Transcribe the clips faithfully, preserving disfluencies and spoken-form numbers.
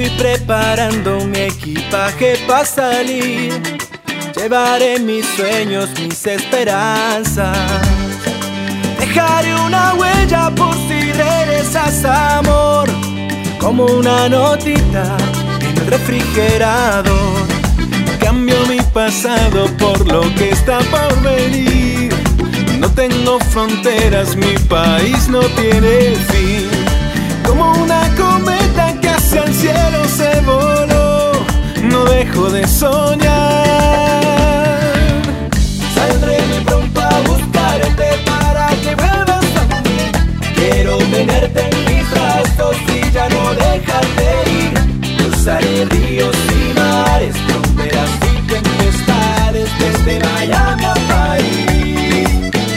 Estoy preparando mi equipaje para salir. Llevaré mis sueños, mis esperanzas. Dejaré una huella por si regresas, amor, como una notita en el refrigerador. Cambio mi pasado por lo que está por venir. No tengo fronteras, mi país no tiene fin. Como una cometa que hacia el cielo se voló, no dejo de soñar. Saldré muy pronto a buscarte para que vuelvas a mí. Quiero tenerte en mis brazos y ya no dejarte ir. Cruzaré ríos y mares, fronteras y tempestades, desde Miami a París.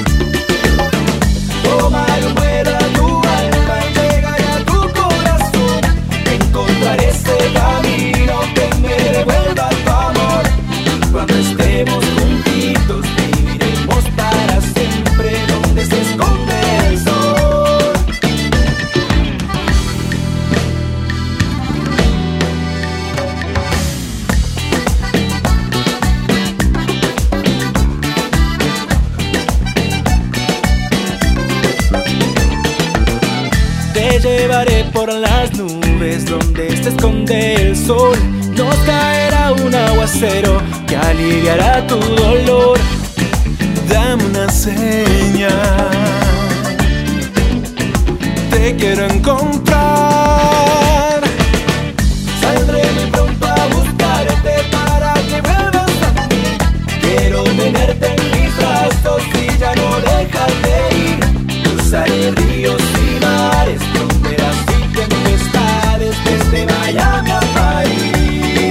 Tomar un vuelo a tu alma y llegar a tu corazón. Encontrar ese camino que me devuelva tu amor. Cuando estemos juntitos viviremos para siempre donde se esconde el sol. Te llevaré por las nubes donde se esconde el sol. Nos caerá un aguacero que aliviará tu dolor. Dame una señal, te quiero encontrar. Saldré muy pronto a buscarte para que vuelvas a mí. Quiero tenerte en mis brazos y ya no dejarte ir. Cruzaré ríos y mares, fronteras y tempestades, desde Miami a París.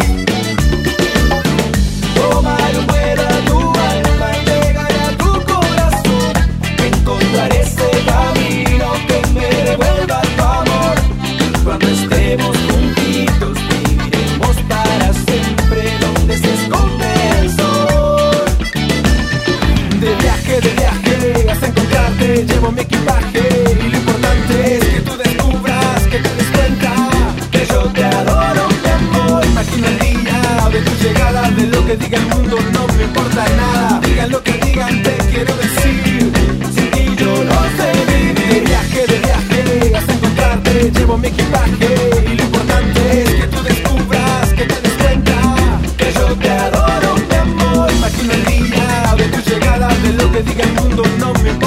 Tomar un vuelo a tu alma y llegar a tu corazón. Encontrar ese camino que me devuelva tu amor. Cuando estemos juntitos viviremos para siempre donde se esconde el sol. De viaje, de viaje, hasta encontrarte llevo mi equipaje. Y lo importante es que tú descubras, que te des cuenta que yo te adoro, mi amor. Imagino el día de tu llegada, de lo que diga el mundo no me importa nada. Digan lo que digan, te quiero decir, sin ti yo no sé vivir. De viaje, de viaje, hasta encontrarte llevo mi equipaje. Y lo importante es que tú descubras, que te des cuenta que yo te adoro, mi amor. Imagino el día de tu llegada, de lo que diga el mundo no me importa.